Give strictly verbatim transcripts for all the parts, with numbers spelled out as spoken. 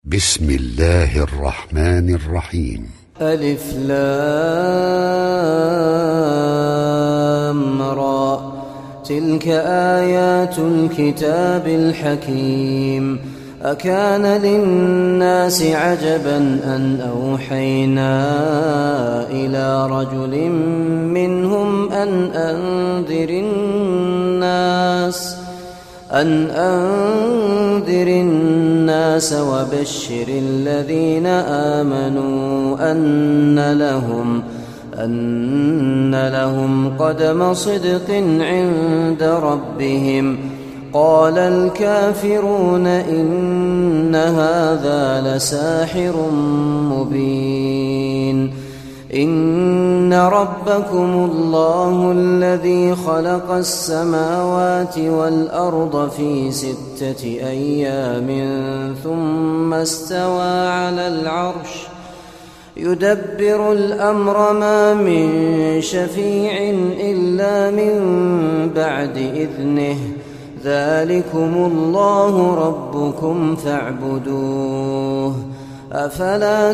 بسم الله الرحمن الرحيم. ألف لام را، تلك آيات الكتاب الحكيم. أكان للناس عجبا أن أوحينا إلى رجل منهم أن أنذر الناس أن أنذر الناس وبشر الذين آمنوا أن لهم أن لهم قدم صدق عند ربهم. قال الكافرون إن هذا لساحر مبين. إن ربكم الله الذي خلق السماوات والأرض في ستة أيام ثم استوى على العرش يدبر الأمر ما من شفيع إلا من بعد إذنه. ذلكم الله ربكم فاعبدوه أفلا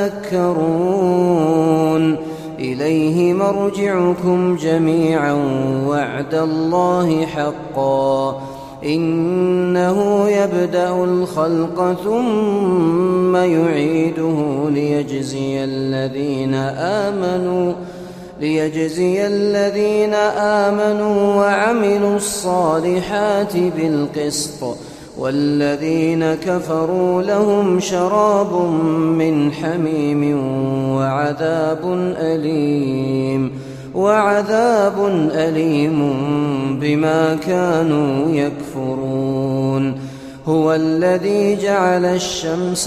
تذكرون. إليه مرجعكم جميعا وعد الله حقا. إنه يبدأ الخلق ثم يعيده ليجزي الذين آمنوا ليجزي الذين آمنوا وعملوا الصالحات بالقسط، والذين كفروا لهم شراب من حميم وعذاب أليم وعذاب أليم بما كانوا يكفرون. هو الذي جعل الشمس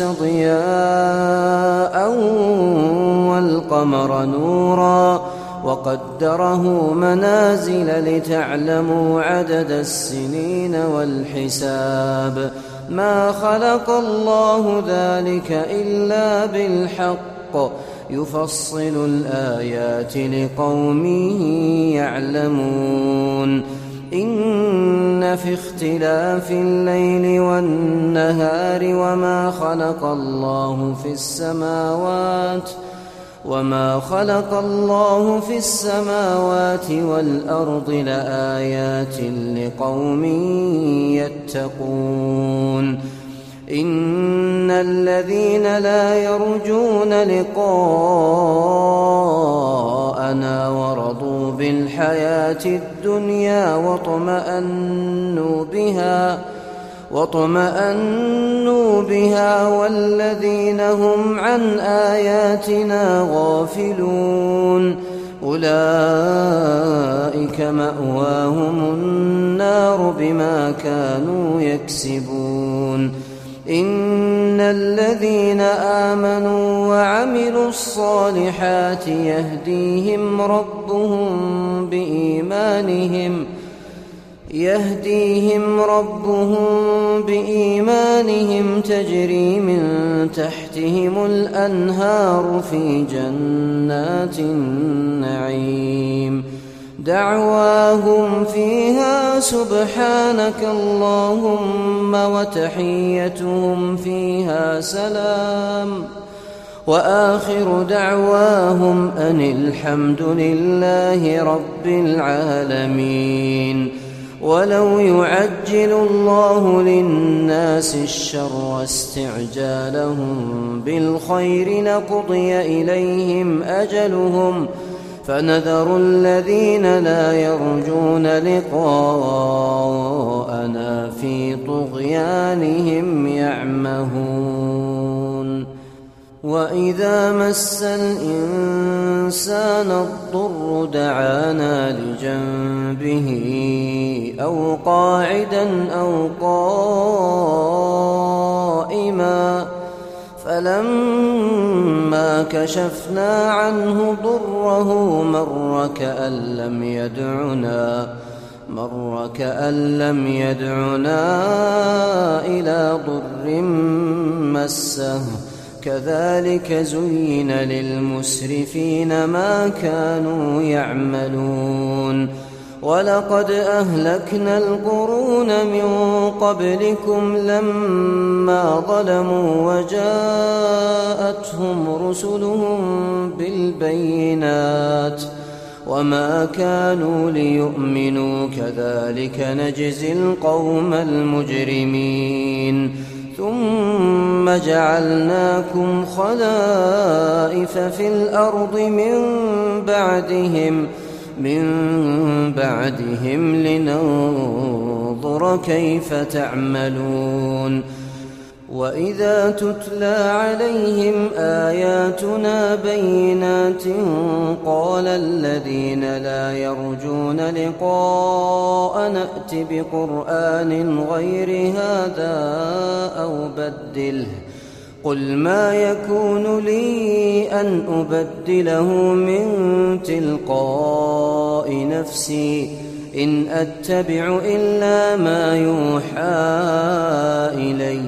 ضياء والقمر نورا وقدره منازل لتعلموا عدد السنين والحساب. ما خلق الله ذلك إلا بالحق يفصل الآيات لقوم يعلمون. إن في اختلاف الليل والنهار وما خلق الله في السماوات وما خلق الله في السماوات والأرض لآيات لقوم يتقون. إن الذين لا يرجون لقاءنا ورضوا بالحياة الدنيا واطمأنوا بها واطمأنوا بها والذين هم عن آياتنا غافلون أولئك مأواهم النار بما كانوا يكسبون. إن الذين آمنوا وعملوا الصالحات يهديهم ربهم بإيمانهم يهديهم ربهم بإيمانهم تجري من تحتهم الأنهار في جنات النعيم. دعواهم فيها سبحانك اللهم وتحيتهم فيها سلام وآخر دعواهم أن الحمد لله رب العالمين. ولو يعجل الله للناس الشر استعجالهم بالخير لقضي إليهم أجلهم فنذر الذين لا يرجون لقاءنا في طغيانهم يعمهون. وإذا مس الإنسان الضر دعانا لجنبه أو قاعدا أو قائما فلما كشفنا عنه ضره مر كأن لم يدعنا مر كأن لم يدعنا إلى ضر مسه. كذلك زين للمسرفين ما كانوا يعملون. ولقد أهلكنا القرون من قبلكم لما ظلموا وجاءتهم رسلهم بالبينات وما كانوا ليؤمنوا كذلك نجزي القوم المجرمين ثم جعلناكم خلائف في الأرض من بعدهم من بعدهم لننظر كيف تعملون وإذا تتلى عليهم آياتنا بينات قال الذين لا يرجون لقاء نأت بقرآن غير هذا أو بدله قل ما يكون لي أن أبدله من تلقاء نفسي إن أتبع إلا ما يوحى إلي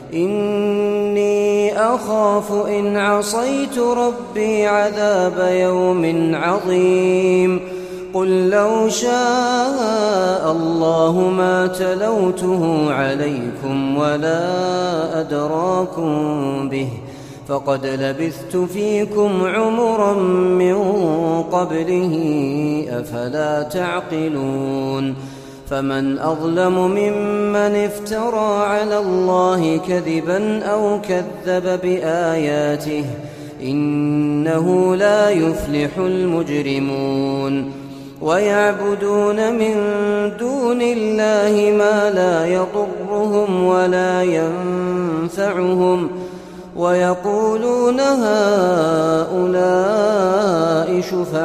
إني أخاف إن عصيت ربي عذاب يوم عظيم قل لو شاء الله ما تلوته عليكم ولا أدراكم به فقد لبثت فيكم عمرا من قبله أفلا تعقلون فمن أظلم ممن افترى على الله كذبا أو كذب بآياته إنه لا يفلح المجرمون ويعبدون من دون الله ما لا يضرهم ولا ينفعهم ويقولون هؤلاء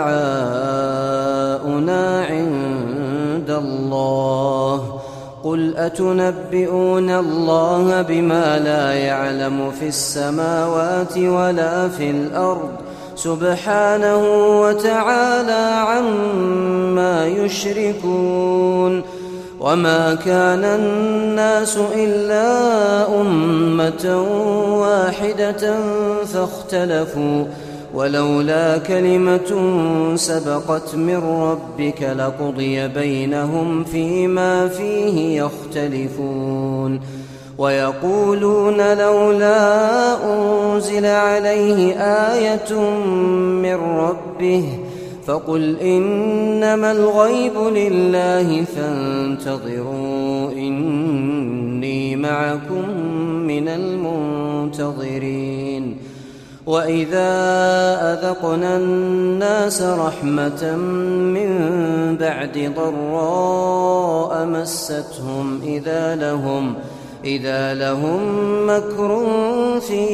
شفعاؤنا عند الله قل أتنبئون الله بما لا يعلم في السماوات ولا في الأرض سبحانه وتعالى عما يشركون وما كان الناس إلا أمة واحدة فاختلفوا ولولا كلمة سبقت من ربك لقضي بينهم فيما فيه يختلفون ويقولون لولا أنزل عليه آية من ربه فقل إنما الغيب لله فانتظروا إني معكم من المنتظرين وإذا أذقنا الناس رحمة من بعد ضراء مستهم إذا لهم إذا لهم مكر في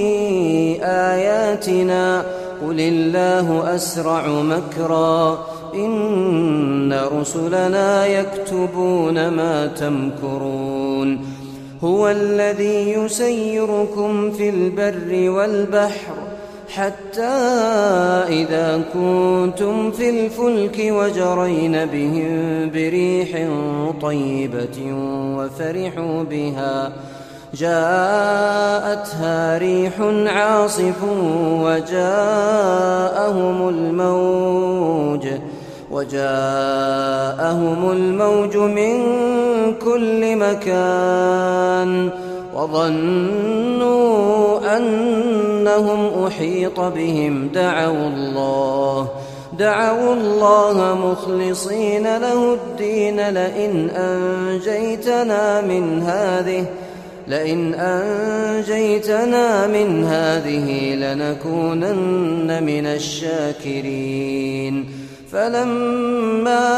آياتنا قل الله أسرع مكرا إن رسلنا يكتبون ما تمكرون هو الذي يسيركم في البر والبحر حتى إذا كنتم في الفلك وجرين بهم بريح طيبة وفرحوا بها جاءتها ريح عاصف وجاءهم الموج وجاءهم الموج من كل مكان وظنوا أنهم أحيط بهم دعوا الله دعوا الله مخلصين له الدين لئن أنجيتنا من هذه لئن أنجيتنا من هذه لنكونن من الشاكرين فلما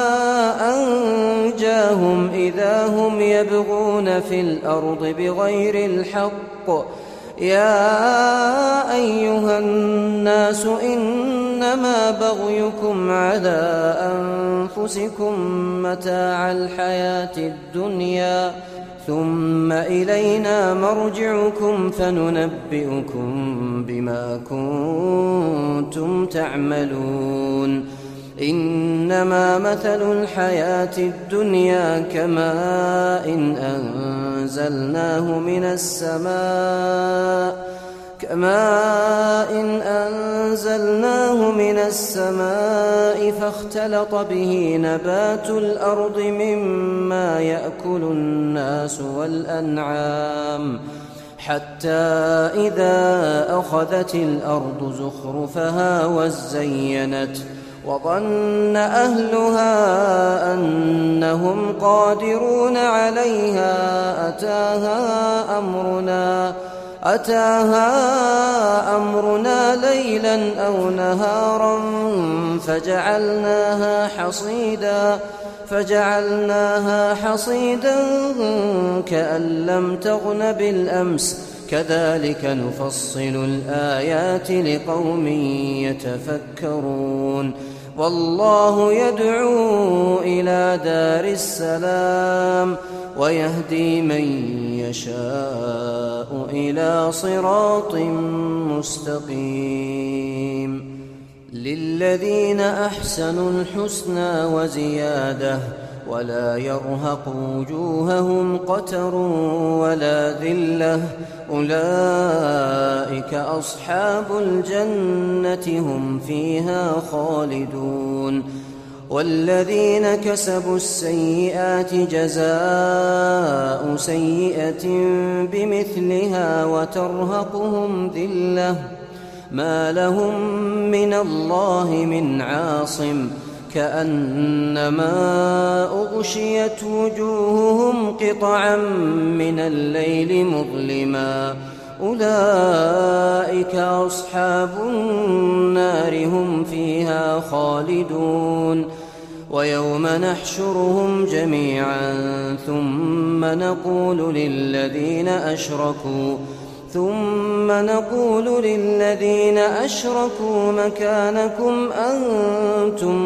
أنجاهم إذا هم يبغون في الأرض بغير الحق يا أيها الناس إنما بغيكم على أنفسكم متاع الحياة الدنيا ثم إلينا مرجعكم فننبئكم بما كنتم تعملون إنما مثل الحياة الدنيا كماء إن أنزلناه من السماء كماء أنزلناه من السماء فاختلط به نبات الأرض مما يأكل الناس والأنعام حتى إذا أخذت الأرض زخرفها وزينت وظن أهلها أنهم قادرون عليها أتاها أمرنا أتاها أمرنا ليلا أو نهارا فجعلناها حصيدا فجعلناها حصيدا كأن لم تغن بالأمس كذلك نفصل الآيات لقوم يتفكرون والله يدعو إلى دار السلام ويهدي من يشاء إلى صراط مستقيم للذين أحسنوا الحسنى وزيادة ولا يرهق وجوههم قتر ولا ذلة أولئك أصحاب الجنة هم فيها خالدون والذين كسبوا السيئات جزاء سيئة بمثلها وترهقهم ذلة ما لهم من الله من عاصم كأنما أغشيت وجوههم قطعا من الليل مظلما أولئك أصحاب النار هم فيها خالدون ويوم نحشرهم جميعا ثم نقول للذين أشركوا ثم نقول للذين أشركوا مكانكم أنتم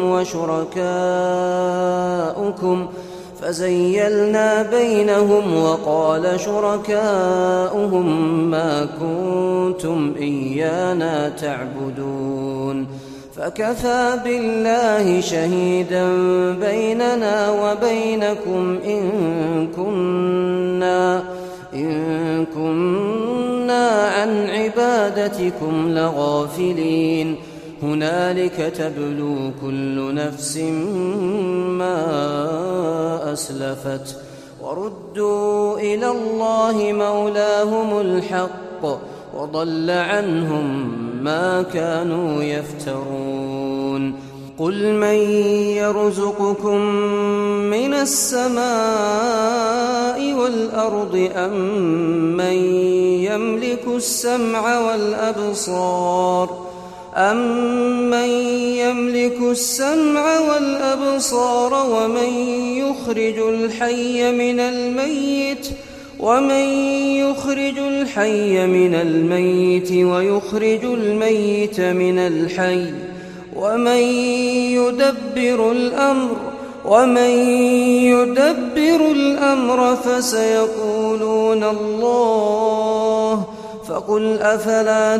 وشركاؤكم فزيلنا بينهم وقال شركاؤهم ما كنتم إيانا تعبدون فكفى بالله شهيدا بيننا وبينكم إن كنا إن كنا عن عبادتكم لغافلين هنالك تبلو كل نفس ما أسلفت وردوا إلى الله مولاهم الحق وضل عنهم ما كانوا يفترون قل من يرزقكم من السماء والأرض أم من يملك السمع والأبصار أمن يملك السمع والأبصار ومن يخرج الحي من الميت ومن يخرج الحي من الميت ويخرج الميت من الحي ومن يدبر الأمر ومن يدبر الأمر فسيقولون الله فقل أفلا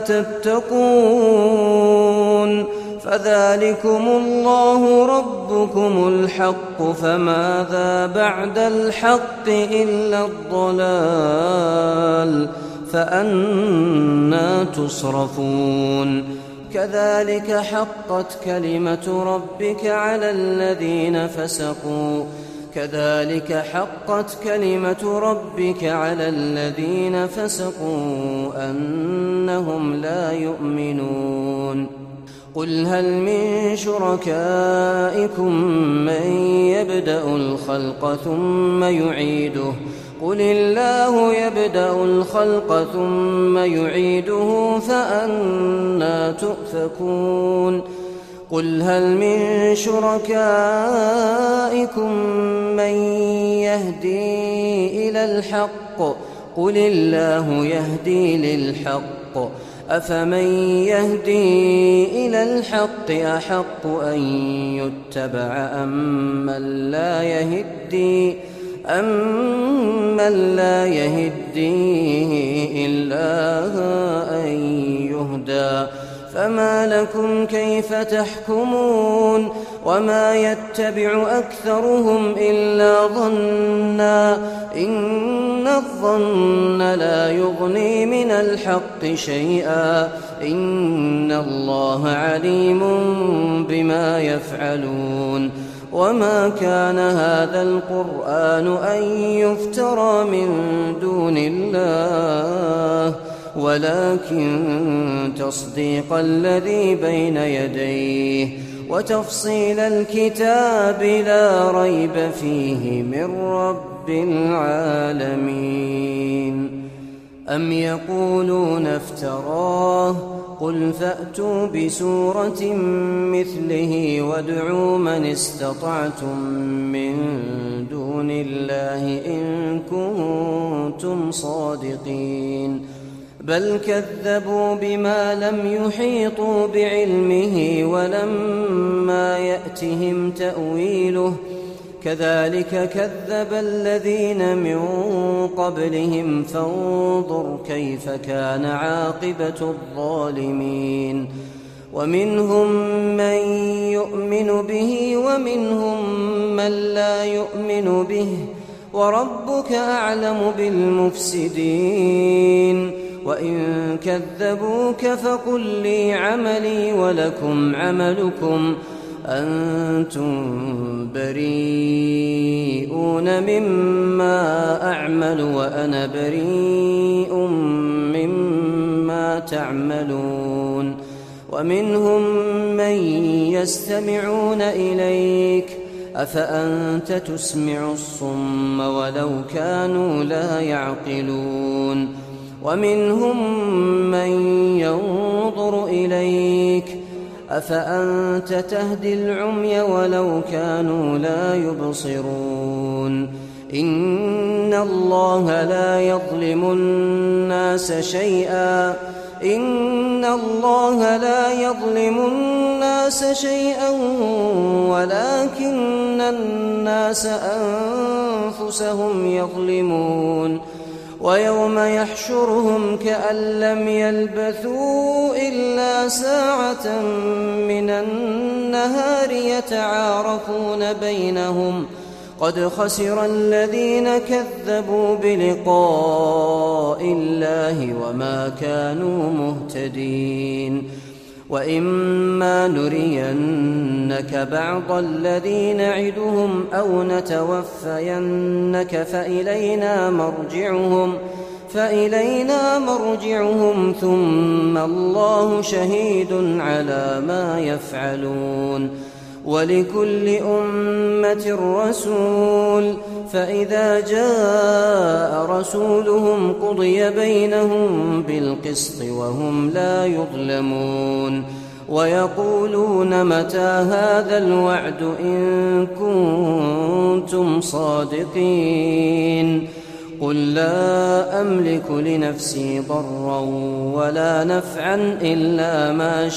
تتقون فذلكم الله ربكم الحق فماذا بعد الحق إلا الضلال فأنى تصرفون كذلك حقت كلمة ربك على الذين فسقوا كذلك حقت كلمة ربك على الذين فسقوا أنهم لا يؤمنون قل هل من شركائكم من يبدأ الخلق ثم يعيده قل الله يبدأ الخلق ثم يعيده فأنى تؤفكون قل هل من شركائكم من يهدي إلى الحق قل الله يهدي للحق أفمن يهدي إلى الحق أحق أن يتبع أم من لا يهدي أمن لا يهدي إلا أن يهدى فما لكم كيف تحكمون وما يتبع أكثرهم إلا ظنا إن إن الظن لا يغني من الحق شيئا إن الله عليم بما يفعلون وما كان هذا القرآن أن يفترى من دون الله ولكن تصديق الذي بين يديه وتفصيل الكتاب لا ريب فيه من رب العالمين. أم يقولون افتراه قل فأتوا بسورة مثله وادعوا من استطعتم من دون الله إن كنتم صادقين بل كذبوا بما لم يحيطوا بعلمه ولما يأتهم تأويله كذلك كذب الذين من قبلهم فانظر كيف كان عاقبة الظالمين. ومنهم من يؤمن به ومنهم من لا يؤمن به وربك أعلم بالمفسدين. وإن كذبوك فقل لي عملي ولكم عملكم أنتم بريئون مما أعمل وأنا بريء مما تعملون. ومنهم من يستمعون إليك أفأنت تسمع الصم ولو كانوا لا يعقلون. ومنهم من ينظر إليك أفأنت تهدي العمي ولو كانوا لا يبصرون. إن الله لا يظلم الناس شيئا إن الله لا يظلم الناس شيئا ولكن الناس أنفسهم يظلمون. ويوم يحشرهم كأن لم يلبثوا إلا ساعة من النهار يتعارفون بينهم قد خسر الذين كذبوا بلقاء الله وما كانوا مهتدين. وإما نرينك بعض الذي نعدهم أو نتوفينك فإلينا مرجعهم فإلينا مرجعهم ثم الله شهيد على ما يفعلون. ولكل أمة رسول فإذا جاء رسولهم قضي بينهم بالقسط وهم لا يظلمون. ويقولون متى هذا الوعد إن كنتم صادقين قل لا أملك لنفسي ضرا ولا نفعا إلا ما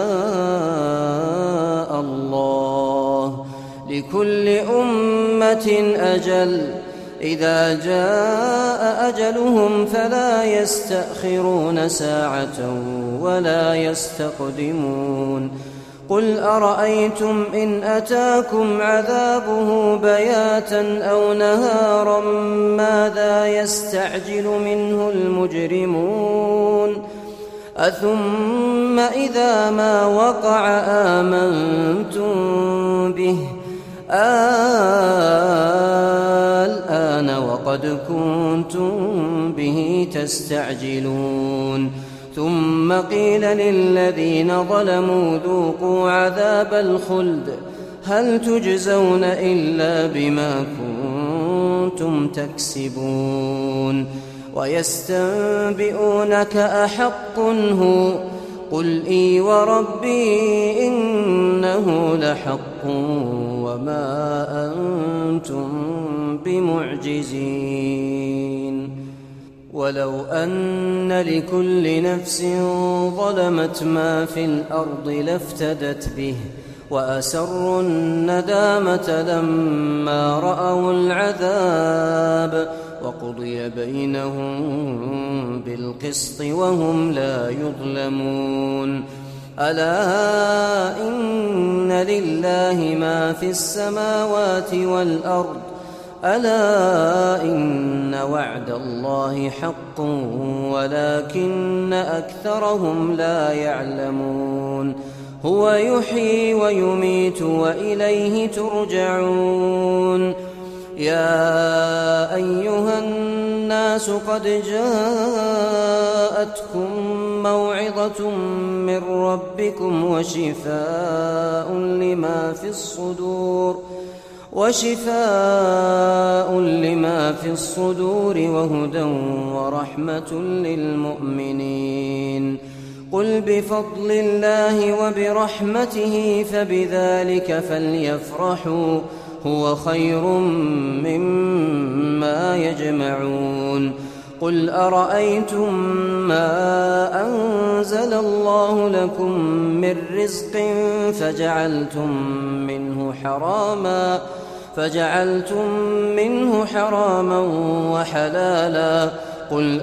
شاء الله لكل أمة أجل إذا جاء أجلهم فلا يستأخرون ساعة ولا يستقدمون. قل أرأيتم إن أتاكم عذابه بياتا أو نهارا ماذا يستعجل منه المجرمون أثم إذا ما وقع آمنتم به الآن وقد كنتم به تستعجلون. ثم قيل للذين ظلموا ذوقوا عذاب الخلد هل تجزون إلا بما كنتم تكسبون. ويستنبئونك أحق هو قل إي وربي إنه لحق وما أنتم بمعجزين. ولو أن لكل نفس ظلمت ما في الأرض لافتدت به وأسروا الندامة لما رأوا العذاب وقضي بينهم بالقسط وهم لا يظلمون. ألا إن لله ما في السماوات والأرض ألا إن وعد الله حق ولكن أكثرهم لا يعلمون هو يحيي ويميت وإليه ترجعون يا أيها الناس قد جاءتكم موعظة من ربكم وشفاء لما في الصدور وشفاء لما في الصدور وهدى ورحمة للمؤمنين قل بفضل الله وبرحمته فبذلك فليفرحوا هو خير مما يجمعون قل أرأيتم ما أنزل الله لكم من رزق فجعلتم منه حراما فجعلتم منه حراما وحلالا قل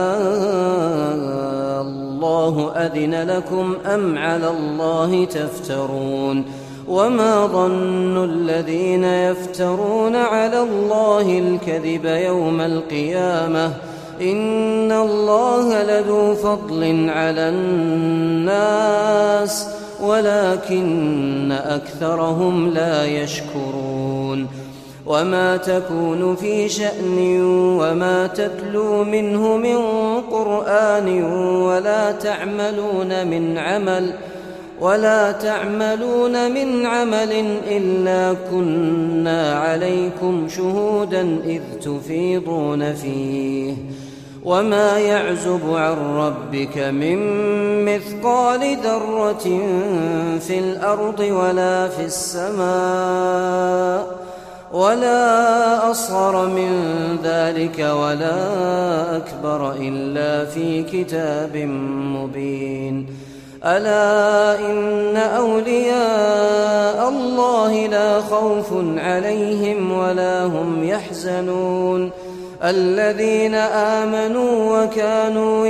آه الله أذن لكم أم على الله تفترون وما ظن الذين يفترون على الله الكذب يوم القيامة إن الله لذو فضل على الناس ولكن أكثرهم لا يشكرون وما تكون في شأن وما تتلو منه من قرآن ولا تعملون من عمل ولا تعملون من عمل إلا كنا عليكم شهودا إذ تفيضون فيه وما يعزب عن ربك من مثقال ذرة في الأرض ولا في السماء ولا أصغر من ذلك ولا أكبر إلا في كتاب مبين ألا إن أولياء الله لا خوف عليهم ولا هم يحزنون الذين آمنوا وكانوا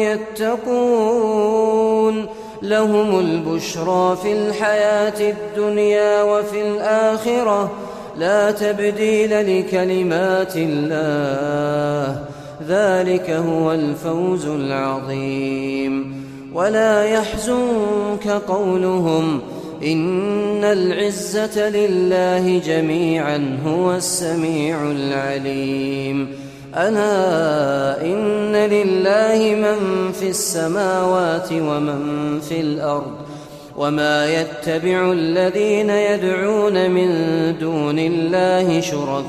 يتقون لهم البشرى في الحياة الدنيا وفي الآخرة لا تبديل لكلمات الله ذلك هو الفوز العظيم ولا يحزنك قولهم إن العزة لله جميعا هو السميع العليم ألا إن لله من في السماوات ومن في الأرض وما يتبع الذين يدعون من دون الله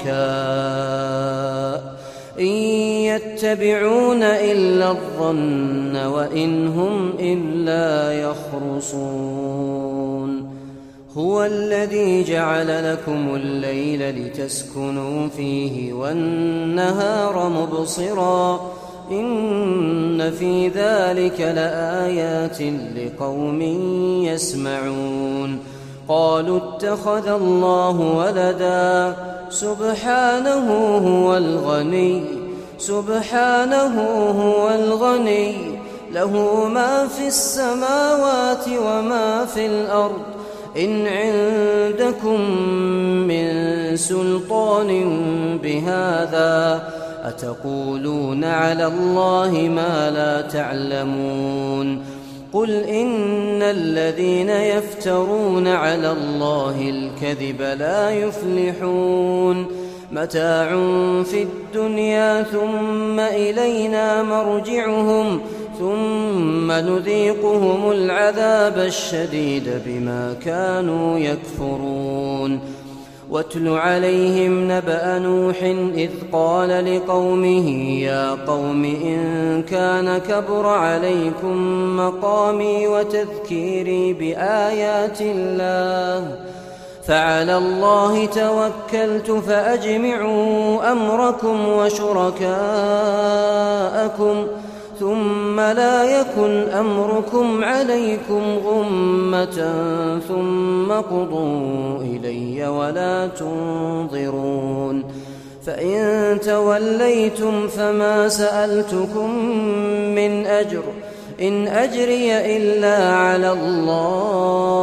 شركاء إن يتبعون إلا الظن وإن هم إلا يخرصون هو الذي جعل لكم الليل لتسكنوا فيه والنهار مبصرا إن في ذلك لآيات لقوم يسمعون قالوا اتخذ الله ولدا سبحانه هو الغني سبحانه هو الغني له ما في السماوات وما في الأرض إن عندكم من سلطان بهذا أتقولون على الله ما لا تعلمون قل إن الذين يفترون على الله الكذب لا يفلحون متاع في الدنيا ثم إلينا مرجعهم ثم نذيقهم العذاب الشديد بما كانوا يكفرون واتل عليهم نبأ نوح إذ قال لقومه يا قوم إن كان كبر عليكم مقامي وتذكيري بآيات الله فعلى الله توكلت فأجمعوا أمركم وشركاءكم ثم لا يكن أمركم عليكم غمة ثم قضوا إلي ولا تنظرون فإن توليتم فما سألتكم من أجر إن أجري إلا على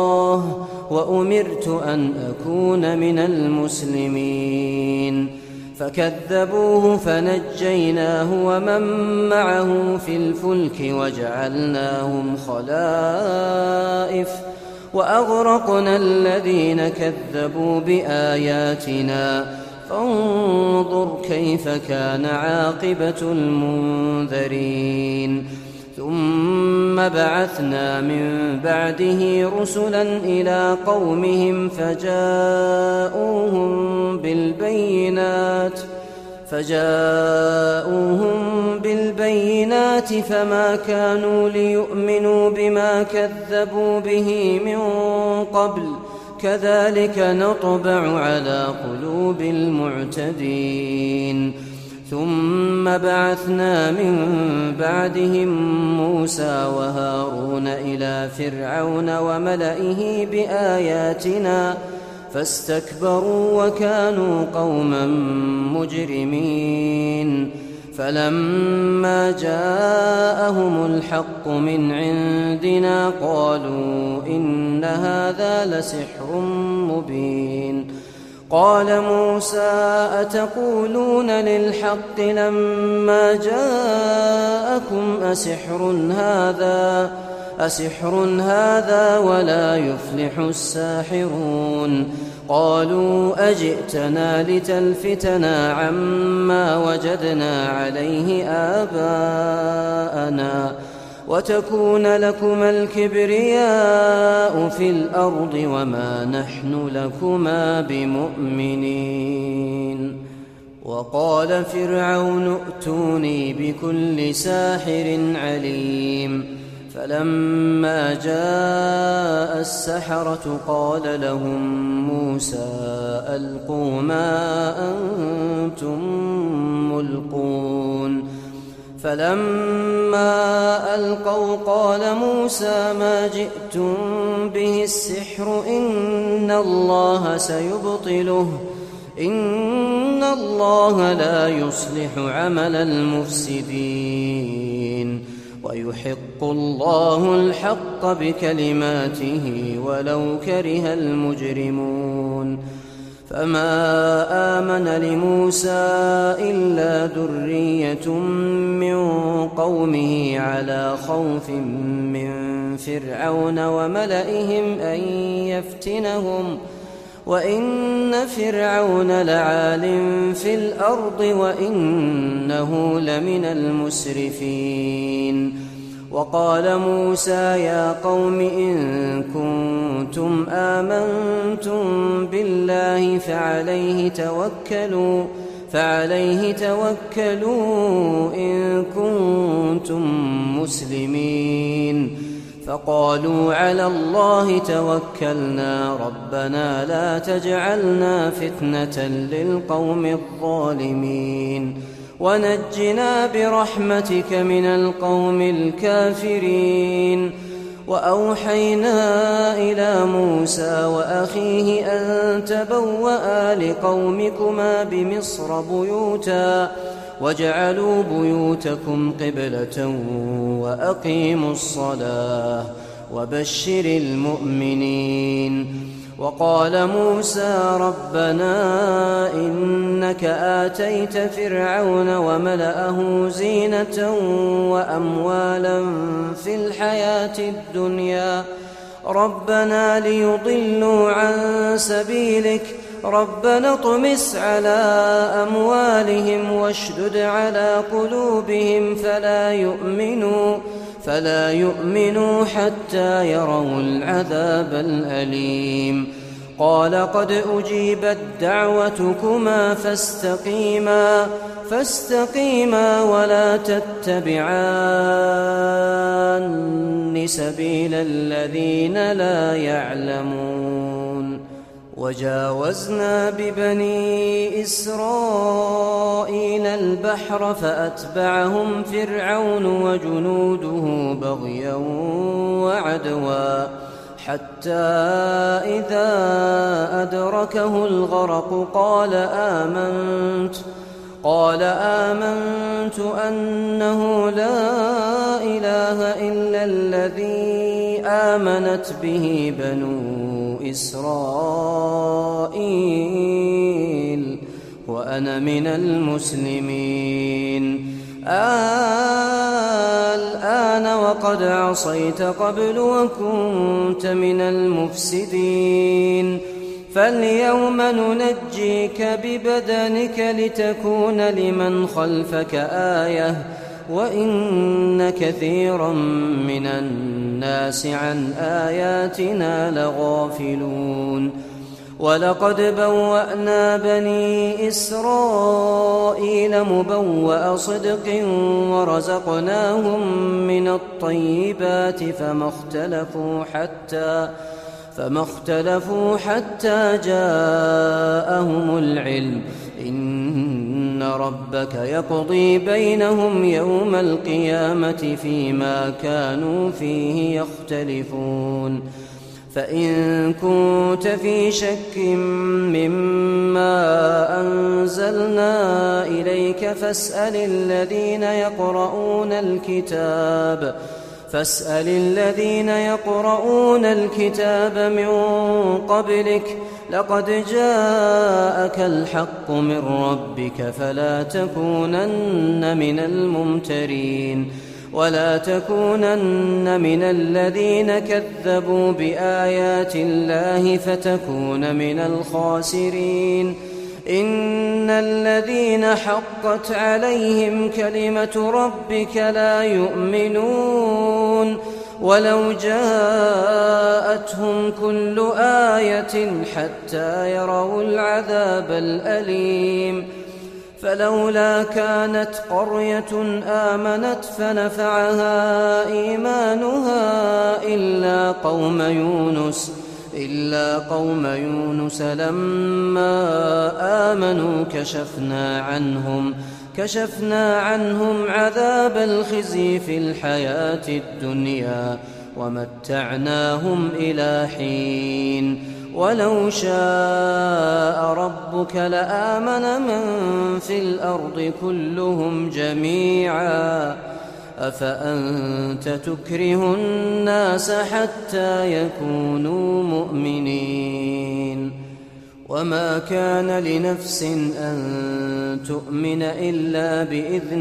الله وأمرت أن أكون من المسلمين فكذبوه فنجيناه ومن معه في الفلك وجعلناهم خلائف وأغرقنا الذين كذبوا بآياتنا فانظر كيف كان عاقبة المنذرين ثم بعثنا من بعده رسلا إلى قومهم فجاءوهم بالبينات فجاءوهم بالبينات فما كانوا ليؤمنوا بما كذبوا به من قبل كذلك نطبع على قلوب المعتدين ثم بعثنا من بعدهم موسى وهارون إلى فرعون وملئه بآياتنا فاستكبروا وكانوا قوما مجرمين فلما جاءهم الحق من عندنا قالوا إن هذا لسحر مبين قال موسى أتقولون للحق لما جاءكم أسحر هذا أسحر هذا ولا يفلح الساحرون قالوا أجئتنا لتلفتنا عما وجدنا عليه آباءنا وتكون لكما الكبرياء في الأرض وما نحن لكما بمؤمنين وقال فرعون ائتوني بكل ساحر عليم فلما جاء السحرة قال لهم موسى ألقوا ما أنتم ملقون فلما ألقوا قال موسى ما جئتم به السحر إن الله سيبطله إن الله لا يصلح عمل المفسدين ويحق الله الحق بكلماته ولو كره المجرمون فما آمن لموسى إلا ذرية من قومه على خوف من فرعون وملئهم أن يفتنهم وإن فرعون لعال في الأرض وإنه لمن المسرفين وقال موسى يا قوم إن كنتم آمنتم بالله فعليه توكلوا فعليه توكلوا إن كنتم مسلمين فقالوا على الله توكلنا ربنا لا تجعلنا فتنة للقوم الظالمين ونجنا برحمتك من القوم الكافرين وأوحينا إلى موسى وأخيه أن تبوأ لقومكما بمصر بيوتا واجعلوا بيوتكم قبلة وأقيموا الصلاة وبشر المؤمنين وقال موسى ربنا إنك آتيت فرعون وملأه زينة وأموالا في الحياة الدنيا ربنا ليضلوا عن سبيلك ربنا اطمس على أموالهم واشدد على قلوبهم فلا يؤمنوا فلا يؤمنوا حتى يروا العذاب الأليم قال قد أجيبت دعوتكما فاستقيما فاستقيما ولا تتبعان سبيل الذين لا يعلمون وجاوزنا ببني إسرائيل البحر فأتبعهم فرعون وجنوده بغيا وعدوا حتى إذا أدركه الغرق قال آمنت قال آمنت أنه لا إله إلا الذي آمنت به بنو إسرائيل وأنا من المسلمين. الآن وقد عصيت قبل وكنت من المفسدين، فاليوم ننجيك ببدنك لتكون لمن خلفك آية، وإن كثيرا من الناس عن آياتنا لغافلون. ولقد بوأنا بني إسرائيل مبوأ صدق ورزقناهم من الطيبات فما اختلفوا حتى فما اختلفوا حتى جاءهم العلم، إن ربك يقضي بينهم يوم القيامة فيما كانوا فيه يختلفون. فإن كنت في شك مما أنزلنا إليك فاسأل الذين يقرؤون الكتاب فاسأل الذين يقرؤون الكتاب من قبلك، لقد جاءك الحق من ربك فلا تكونن من الممترين، ولا تكونن من الذين كذبوا بآيات الله فتكون من الخاسرين. إن الذين حقت عليهم كلمة ربك لا يؤمنون، ولو جاءتهم كل آية حتى يروا العذاب الأليم. فلولا كانت قرية آمنت فنفعها إيمانها إلا قوم يونس إلا قوم يونس لما آمنوا كشفنا عنهم كشفنا عنهم عذاب الخزي في الحياة الدنيا ومتعناهم إلى حين. ولو شاء ربك لآمن من في الأرض كلهم جميعا، أفأنت تكره الناس حتى يكونوا مؤمنين. وما كان لنفس أن تؤمن إلا بإذن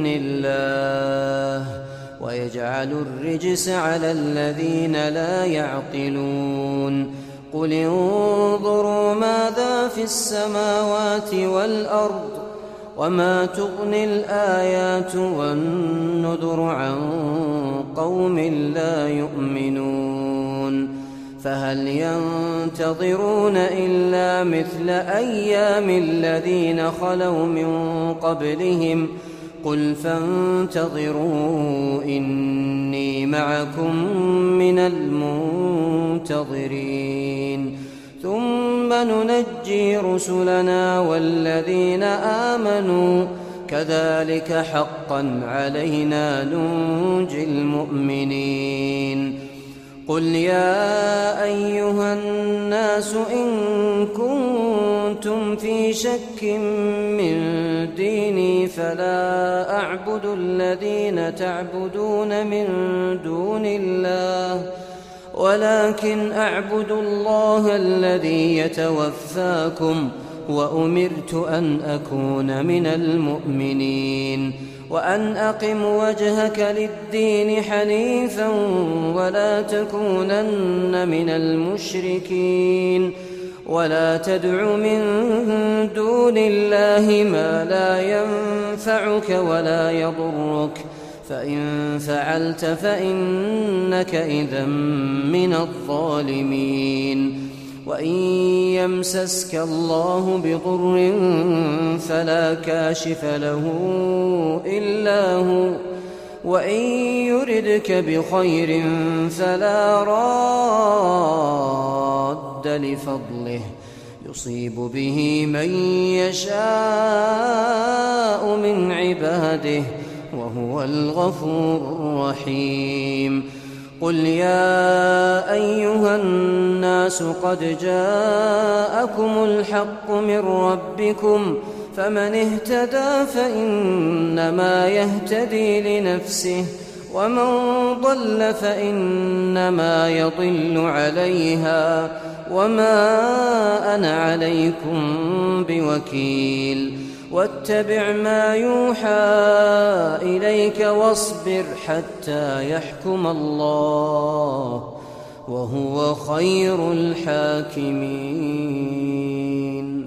الله، ويجعل الرجس على الذين لا يعقلون. قل انظروا ماذا في السماوات والأرض وما تغني الآيات والنذر عن قوم لا يؤمنون. فهل ينتظرون إلا مثل أيام الذين خلوا من قبلهم؟ قل فانتظروا إني معكم من المنتظرين. ثم ننجي رسلنا والذين آمنوا كذلك حقا علينا ننجي المؤمنين. قل يا أيها الناس إن كنتم في شك من ديني فلا أعبد الذين تعبدون من دون الله، ولكن أعبد الله الذي يتوفاكم، وأمرت أن أكون من المؤمنين، وأن أقم وجهك للدين حنيفا ولا تكونن من المشركين، ولا تدع من دون الله ما لا ينفعك ولا يضرك، فإن فعلت فإنك إذا من الظالمين. وإن يمسسك الله بضر فلا كاشف له إلا هو، وإن يردك بخير فلا راد لفضله، يصيب به من يشاء من عباده وهو الغفور الرحيم. قل يا أيها الناس قد جاءكم الحق من ربكم، فمن اهتدى فإنما يهتدي لنفسه، ومن ضل فإنما يضل عليها، وما أنا عليكم بوكيل. واتبع ما يوحى إليك واصبر حتى يحكم الله وهو خير الحاكمين.